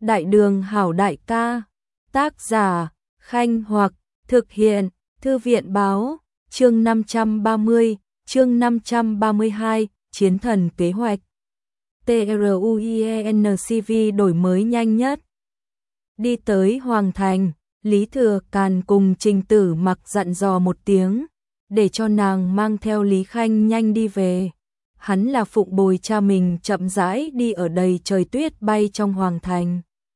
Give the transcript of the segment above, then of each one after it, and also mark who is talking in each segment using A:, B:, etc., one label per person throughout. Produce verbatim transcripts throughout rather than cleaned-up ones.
A: Đại đường hảo đại ca. Tác giả Khanh Hoặc. Thực hiện Thư viện báo. Chương năm trăm ba mươi. Chương năm trăm ba mươi hai. Chiến thần kế hoạch. TRUIENCV đổi mới nhanh nhất. Đi tới Hoàng Thành, Lý Thừa Càn cùng Trình Tử Mặc dặn dò một tiếng, để cho nàng mang theo Lý Khanh nhanh đi về. Hắn là phụng bồi cha mình chậm rãi đi ở đầy trời tuyết bay trong Hoàng Thành.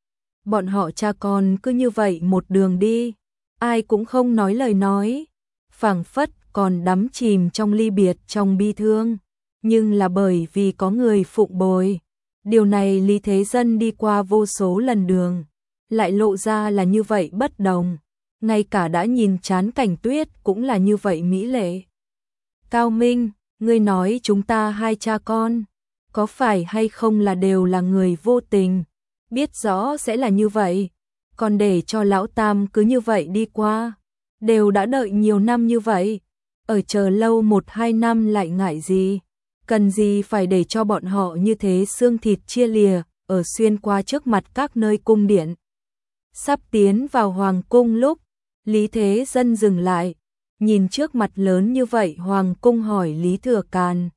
A: Bọn họ cha con cứ như vậy một đường đi, ai cũng không nói lời nói, phảng phất còn đắm chìm trong ly biệt trong bi thương, nhưng là bởi vì có người phụng bồi. Điều này Lý Thế Dân đi qua vô số lần đường, lại lộ ra là như vậy bất đồng, ngay cả đã nhìn chán cảnh tuyết cũng là như vậy mỹ lệ. Cao Minh, ngươi nói chúng ta hai cha con, có phải hay không là đều là người vô tình, biết rõ sẽ là như vậy, còn để cho lão tam cứ như vậy đi qua, đều đã đợi nhiều năm như vậy, ở chờ lâu một hai năm lại ngại gì, cần gì phải để cho bọn họ như thế xương thịt chia lìa, ở xuyên qua trước mặt các nơi cung điện. Sắp tiến vào Hoàng cung lúc, Lý Thế Dân dừng lại, nhìn trước mặt lớn như vậy Hoàng cung hỏi Lý Thừa Càn.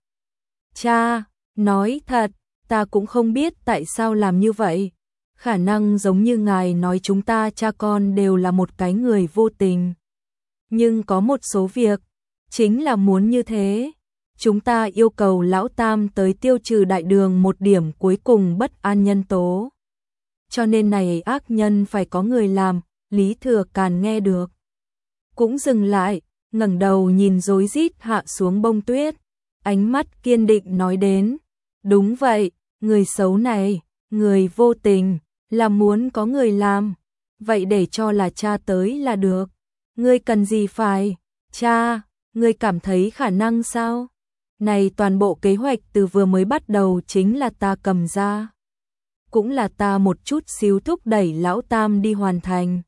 A: Cha, nói thật, ta cũng không biết tại sao làm như vậy, khả năng giống như ngài nói chúng ta cha con đều là một cái người vô tình. Nhưng có một số việc, chính là muốn như thế. Chúng ta yêu cầu lão tam tới tiêu trừ đại đường một điểm cuối cùng bất an nhân tố. Cho nên này ác nhân phải có người làm, Lý Thừa Càn nghe được. Cũng dừng lại, ngẩng đầu nhìn rối rít hạ xuống bông tuyết, ánh mắt kiên định nói đến. Đúng vậy, người xấu này, người vô tình, là muốn có người làm. Vậy để cho là cha tới là được. Ngươi cần gì phải, cha, ngươi cảm thấy khả năng sao? Này toàn bộ kế hoạch từ vừa mới bắt đầu chính là ta cầm ra. Cũng là ta một chút xíu thúc đẩy lão tam đi hoàn thành.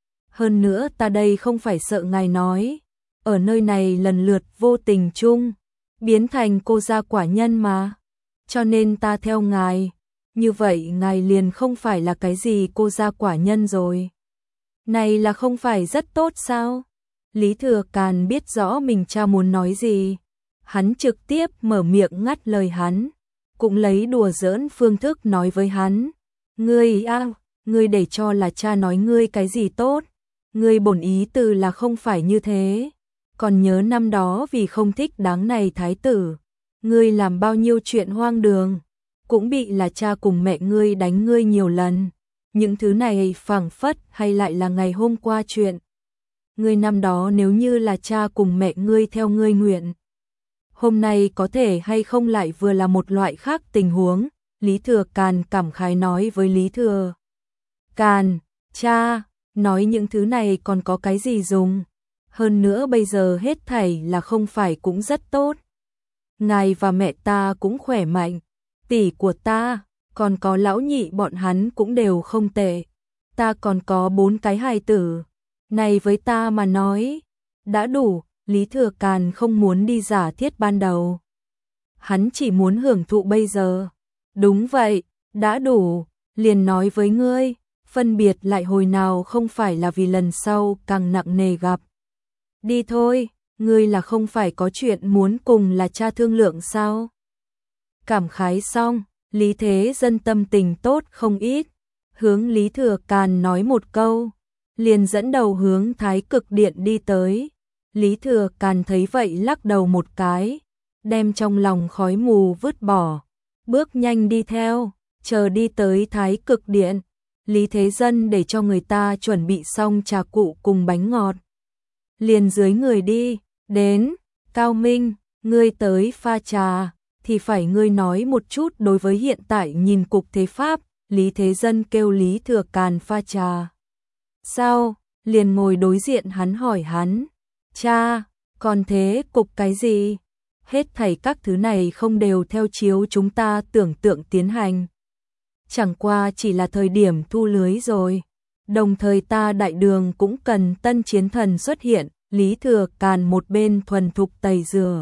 A: Hơn nữa ta đây không phải sợ ngài nói, ở nơi này lần lượt vô tình chung, biến thành cô gia quả nhân mà. Cho nên ta theo ngài, như vậy ngài liền không phải là cái gì cô gia quả nhân rồi. Này là không phải rất tốt sao? Lý Thừa Càn biết rõ mình cha muốn nói gì. Hắn trực tiếp mở miệng ngắt lời hắn, cũng lấy đùa giỡn phương thức nói với hắn. Ngươi à, ngươi để cho là cha nói ngươi cái gì tốt. Ngươi bổn ý từ là không phải như thế. Còn nhớ năm đó vì không thích đáng này thái tử, ngươi làm bao nhiêu chuyện hoang đường, cũng bị là cha cùng mẹ ngươi đánh ngươi nhiều lần. Những thứ này phảng phất hay lại là ngày hôm qua chuyện. Ngươi năm đó nếu như là cha cùng mẹ ngươi theo ngươi nguyện, hôm nay có thể hay không lại vừa là một loại khác tình huống. Lý Thừa Càn cảm khái nói với Lý Thừa Càn, cha, nói những thứ này còn có cái gì dùng. Hơn nữa bây giờ hết thảy là không phải cũng rất tốt. Ngài và mẹ ta cũng khỏe mạnh, tỷ của ta, còn có lão nhị bọn hắn cũng đều không tệ. Ta còn có bốn cái hài tử, này với ta mà nói, đã đủ. Lý Thừa Càn không muốn đi giả thiết ban đầu. Hắn chỉ muốn hưởng thụ bây giờ. Đúng vậy, đã đủ, liền nói với ngươi, phân biệt lại hồi nào không phải là vì lần sau càng nặng nề gặp. Đi thôi, ngươi là không phải có chuyện muốn cùng là cha thương lượng sao? Cảm khái xong, Lý Thế Dân tâm tình tốt không ít, hướng Lý Thừa Càn nói một câu, liền dẫn đầu hướng Thái Cực Điện đi tới. Lý Thừa Càn thấy vậy lắc đầu một cái, đem trong lòng khói mù vứt bỏ, bước nhanh đi theo, chờ đi tới Thái Cực Điện. Lý Thế Dân để cho người ta chuẩn bị xong trà cụ cùng bánh ngọt. Liền dưới người đi, đến, Cao Minh, ngươi tới pha trà, thì phải ngươi nói một chút đối với hiện tại nhìn cục thế pháp. Lý Thế Dân kêu Lý Thừa Càn pha trà. Sao? Liền ngồi đối diện hắn hỏi hắn. Cha, còn thế cục cái gì? Hết thảy các thứ này không đều theo chiếu chúng ta tưởng tượng tiến hành. Chẳng qua chỉ là thời điểm thu lưới rồi. Đồng thời ta đại đường cũng cần tân chiến thần xuất hiện. Lý Thừa Càn một bên thuần thục tẩy rửa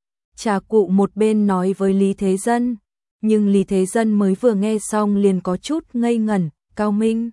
A: trà cụ, một bên nói với Lý Thế Dân. Nhưng Lý Thế Dân mới vừa nghe xong liền có chút ngây ngẩn, cao minh.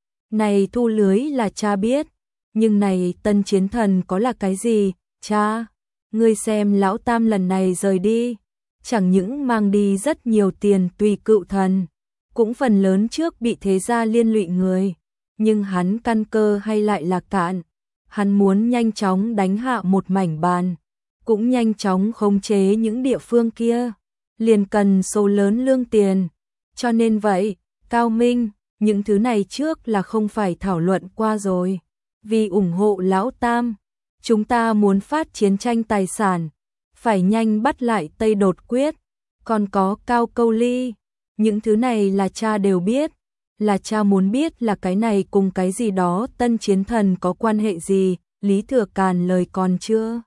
A: Này thu lưới là cha biết, nhưng này tân chiến thần có là cái gì, cha? Ngươi xem lão tam lần này rời đi, chẳng những mang đi rất nhiều tiền tùy cựu thần, cũng phần lớn trước bị thế gia liên lụy người, nhưng hắn căn cơ hay lại là cạn, hắn muốn nhanh chóng đánh hạ một mảnh bàn, cũng nhanh chóng khống chế những địa phương kia, liền cần số lớn lương tiền, cho nên vậy, Cao Minh, những thứ này trước là không phải thảo luận qua rồi, vì ủng hộ lão tam, chúng ta muốn phát chiến tranh tài sản, phải nhanh bắt lại Tây Đột Quyết, còn có Cao Câu Ly, những thứ này là cha đều biết, là cha muốn biết là cái này cùng cái gì đó tân chiến thần có quan hệ gì, Lý Thừa Càn lời còn chưa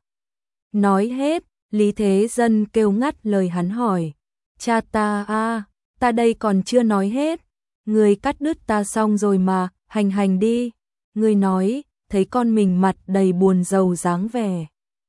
A: nói hết, Lý Thế Dân kêu ngắt lời hắn hỏi, cha ta a, ta đây còn chưa nói hết, người cắt đứt ta xong rồi mà, hành hành đi, người nói, thấy con mình mặt đầy buồn rầu dáng vẻ.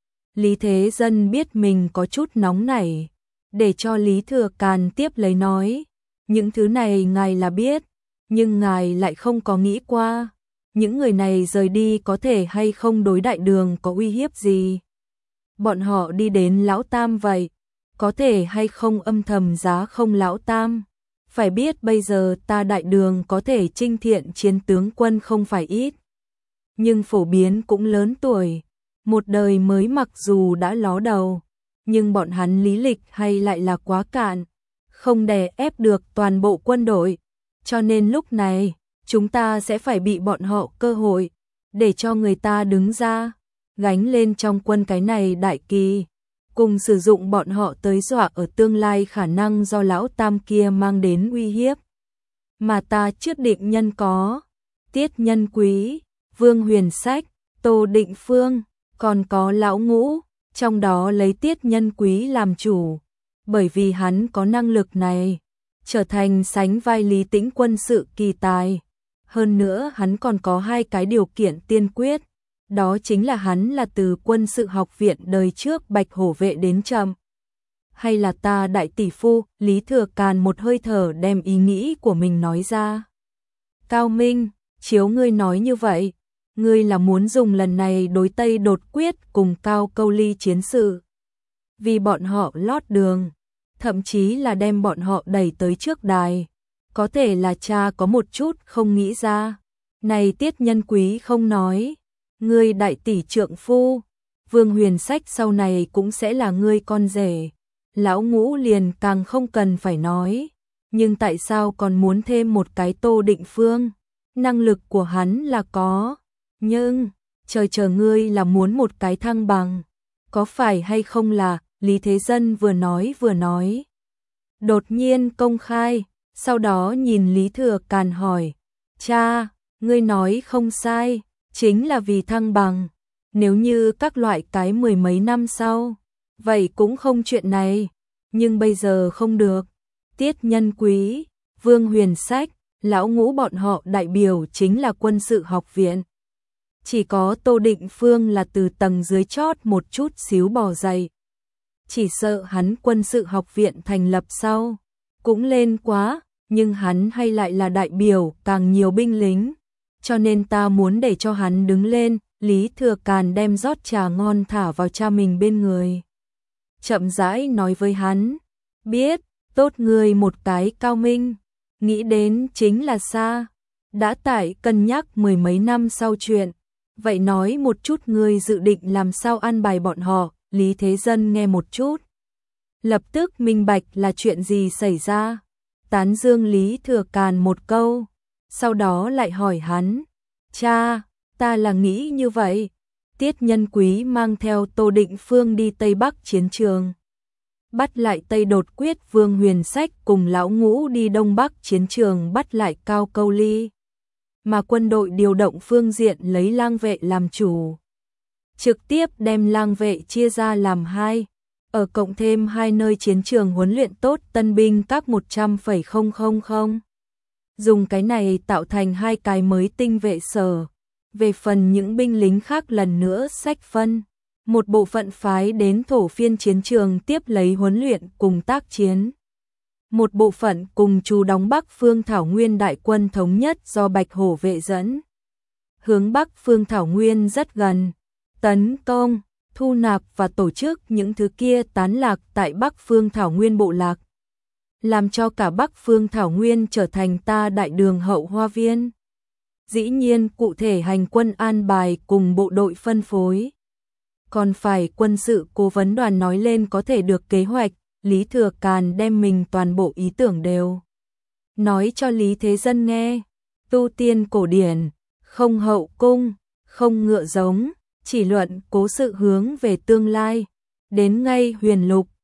A: Lý Thế Dân biết mình có chút nóng nảy, để cho Lý Thừa Càn tiếp lấy nói, những thứ này ngài là biết, nhưng ngài lại không có nghĩ qua, những người này rời đi có thể hay không đối đại đường có uy hiếp gì. Bọn họ đi đến lão tam vậy, có thể hay không âm thầm giá không lão tam. Phải biết bây giờ ta đại đường có thể chinh thiện chiến tướng quân không phải ít, nhưng phổ biến cũng lớn tuổi, một đời mới mặc dù đã ló đầu, nhưng bọn hắn lý lịch hay lại là quá cạn, không đè ép được toàn bộ quân đội, cho nên lúc này chúng ta sẽ phải bị bọn họ cơ hội, để cho người ta đứng ra, gánh lên trong quân cái này đại kỳ, cùng sử dụng bọn họ tới dọa ở tương lai khả năng do lão tam kia mang đến uy hiếp. Mà ta trước định nhân có, Tiết Nhân Quý, Vương Huyền Sách, Tô Định Phương, còn có lão ngũ, trong đó lấy Tiết Nhân Quý làm chủ, bởi vì hắn có năng lực này, trở thành sánh vai Lý Tĩnh quân sự kỳ tài. Hơn nữa hắn còn có hai cái điều kiện tiên quyết, đó chính là hắn là từ quân sự học viện đời trước Bạch Hổ vệ đến chậm. Hay là ta đại tỷ phu, Lý Thừa Càn một hơi thở đem ý nghĩ của mình nói ra. Cao Minh, chiếu ngươi nói như vậy, ngươi là muốn dùng lần này đối Tây Đột Quyết cùng Cao Câu Ly chiến sự. Vì bọn họ lót đường, thậm chí là đem bọn họ đẩy tới trước đài. Có thể là cha có một chút không nghĩ ra. Này Tiết Nhân Quý không nói, ngươi đại tỷ trượng phu, Vương Huyền Sách sau này cũng sẽ là ngươi con rể. Lão ngũ liền càng không cần phải nói, nhưng tại sao còn muốn thêm một cái Tô Định Phương? Năng lực của hắn là có, nhưng trời chờ ngươi là muốn một cái thăng bằng, có phải hay không là? Lý Thế Dân vừa nói vừa nói, đột nhiên công khai, sau đó nhìn Lý Thừa Càn hỏi, cha, ngươi nói không sai, chính là vì thăng bằng, nếu như các loại cái mười mấy năm sau, vậy cũng không chuyện này, nhưng bây giờ không được. Tiết Nhân Quý, Vương Huyền Sách, lão ngũ bọn họ đại biểu chính là quân sự học viện. Chỉ có Tô Định Phương là từ tầng dưới chót một chút xíu bò dậy. Chỉ sợ hắn quân sự học viện thành lập sau, cũng lên quá, nhưng hắn hay lại là đại biểu càng nhiều binh lính, cho nên ta muốn để cho hắn đứng lên. Lý Thừa Càn đem rót trà ngon thả vào cha mình bên người, chậm rãi nói với hắn, biết, tốt người một cái Cao Minh, nghĩ đến chính là xa, đã tại cân nhắc mười mấy năm sau chuyện, vậy nói một chút người dự định làm sao an bài bọn họ. Lý Thế Dân nghe một chút, lập tức minh bạch là chuyện gì xảy ra, tán dương Lý Thừa Càn một câu, sau đó lại hỏi hắn, cha, ta là nghĩ như vậy. Tiết Nhân Quý mang theo Tô Định Phương đi Tây Bắc chiến trường, bắt lại Tây Đột Quyết. Vương Huyền Sách cùng lão ngũ đi Đông Bắc chiến trường bắt lại Cao Câu Ly, mà quân đội điều động phương diện lấy lang vệ làm chủ, trực tiếp đem lang vệ chia ra làm hai, ở cộng thêm hai nơi chiến trường huấn luyện tốt tân binh các một trăm phẩy không không không. Dùng cái này tạo thành hai cái mới tinh vệ sở. Về phần những binh lính khác lần nữa sách phân, một bộ phận phái đến thổ phiên chiến trường tiếp lấy huấn luyện cùng tác chiến. một bộ phận cùng chú đóng Bắc Phương Thảo Nguyên đại quân thống nhất do Bạch Hổ vệ dẫn. Hướng Bắc Phương Thảo Nguyên rất gần, tấn công, thu nạp và tổ chức những thứ kia tán lạc tại Bắc Phương Thảo Nguyên bộ lạc, làm cho cả Bắc Phương Thảo Nguyên trở thành ta đại đường hậu hoa viên. Dĩ nhiên cụ thể hành quân an bài cùng bộ đội phân phối, còn phải quân sự cố vấn đoàn nói lên có thể được kế hoạch. Lý Thừa Càn đem mình toàn bộ ý tưởng đều nói cho Lý Thế Dân nghe. Tu tiên cổ điển, không hậu cung, không ngựa giống, chỉ luận cố sự hướng về tương lai. Đến ngay huyền lục,